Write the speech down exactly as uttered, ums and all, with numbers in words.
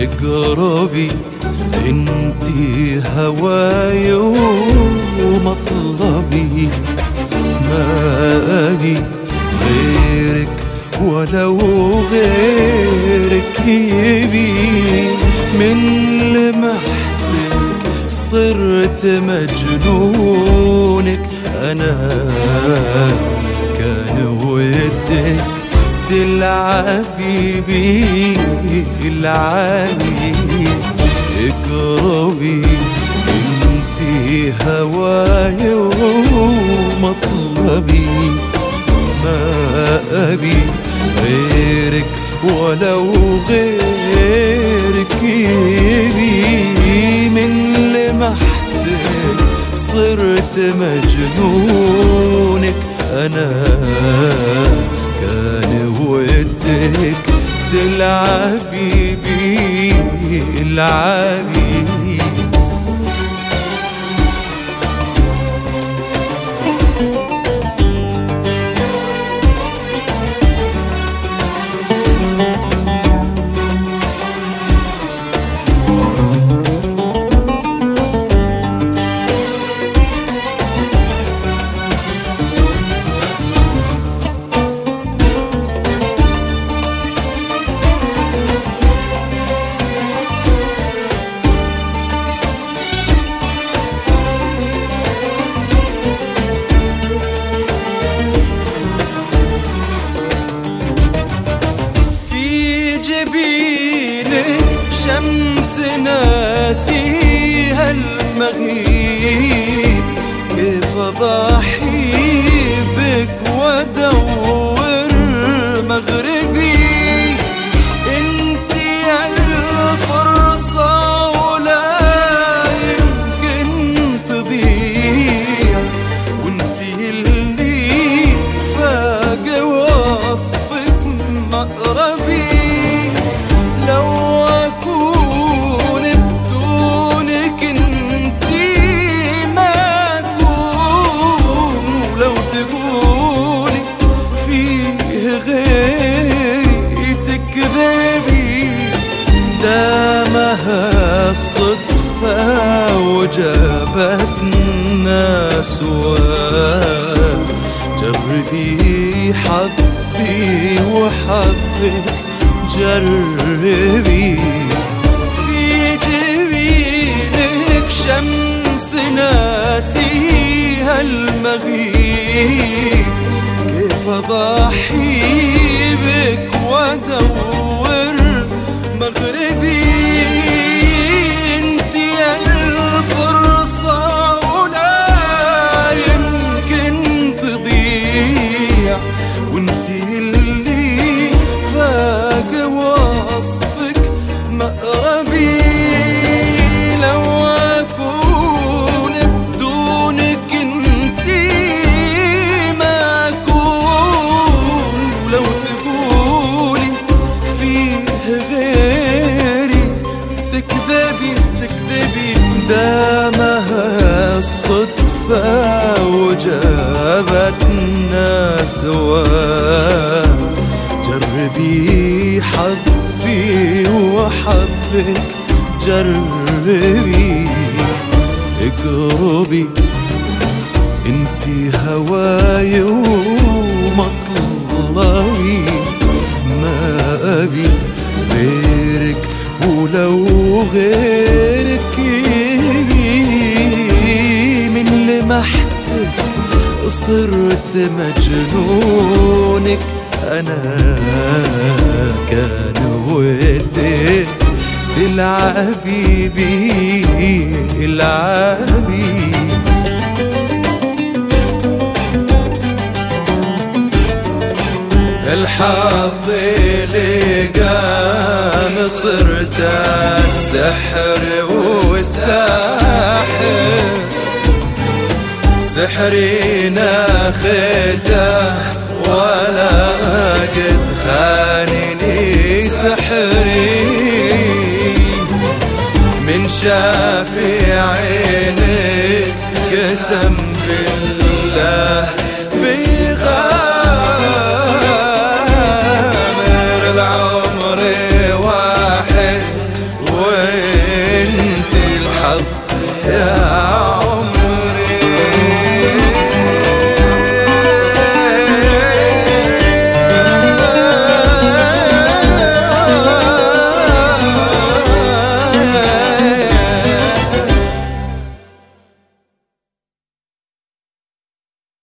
اقربي انتي هواي ومطلبي، ما أبي غيرك ولو غيرك يبي. من لمحتك صرت مجنونك أنا، كان ودك تلعبي بي العالي. اقربي انتي هواي ومطلبي، ما أبي غيرك ولو غيرك يبي. من لمحتك صرت مجنونك أنا، كان ودك تلعبي بي العالي. شمس ناسيها المغيب، كيف أضحي بك وأدور مغربي. انتي الفرصة ولا يمكن تضيع، وانتي اللي فاق وصفك مقربي. لو أكون بدونك انتي ما أكون، ولو تقولي فيه غيري تكذبي. دامها الصدفة وجابتنا سوا، جربي حظي وحظك جربي. في جبينك شمس ناسيها المغيب، كيف أضحي بك وأدور مغربي. انتي الفرصة ولا يمكن تضيع، وانتي اللي فاق وصفك مقربي. لو أكون بدونك انتي ما أكون، ولو تقولي فيه غيري تكذبي تكذبي. دامها الصدفة وجابتنا سوا، جربي حظي وحظك جربي. اقربي انتي هواي ومطلبي، ما أبي غيرك ولو غيرك يبي. من لمحتك صرت مجنونك أنا، كان ودك تلعبي بي العبي. الحظ لقاني صرت السحر والساحر، سحري ناخته ولا قد خانني سحري. من شاف عينك قسم